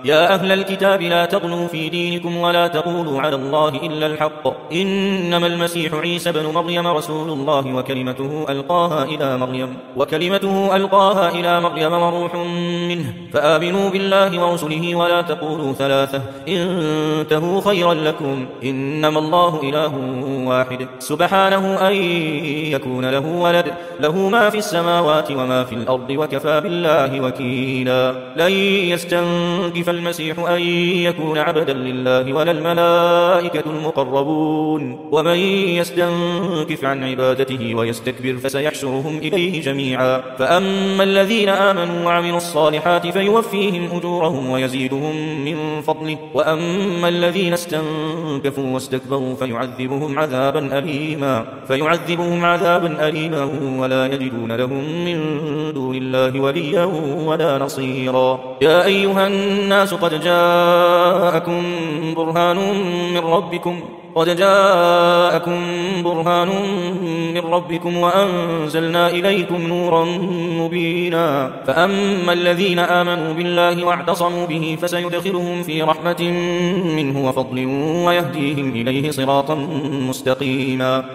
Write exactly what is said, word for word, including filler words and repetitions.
يا أهل الكتاب لا تغلوا في دينكم ولا تقولوا على الله إلا الحق إنما المسيح عيسى بن مريم رسول الله وكلمته ألقاها إلى مريم وكلمته ألقاها إلى مريم وروح منه فآمنوا بالله ورسله ولا تقولوا ثلاثة انتهوا خيرا لكم إنما الله إله واحد سبحانه أن يكون له ولد له ما في السماوات وما في الأرض وكفى بالله وكيلا لن يستنكف المسيح أن يكون عبدا لله ولا الملائكة المقربون ومن يستنكف عن عبادته ويستكبر فسيحشرهم إليه جميعا فأما الذين آمنوا وعملوا الصالحات فيوفيهم أجورهم ويزيدهم من فضله وأما الذين استنكفوا واستكبروا فيعذبهم عذابا أليما فيعذبهم عذابا أليما ولا يجدون لهم من دون الله وليا ولا نصيرا يا أيها الناس قد جاءكم برهان من ربكم قد جاءكم برهان من ربكم وأنزلنا إليكم نورا مبينا فأما الذين آمنوا بالله واعتصموا به فسيدخلهم في رحمة منه وفضل ويهديهم إليه صراطا مستقيما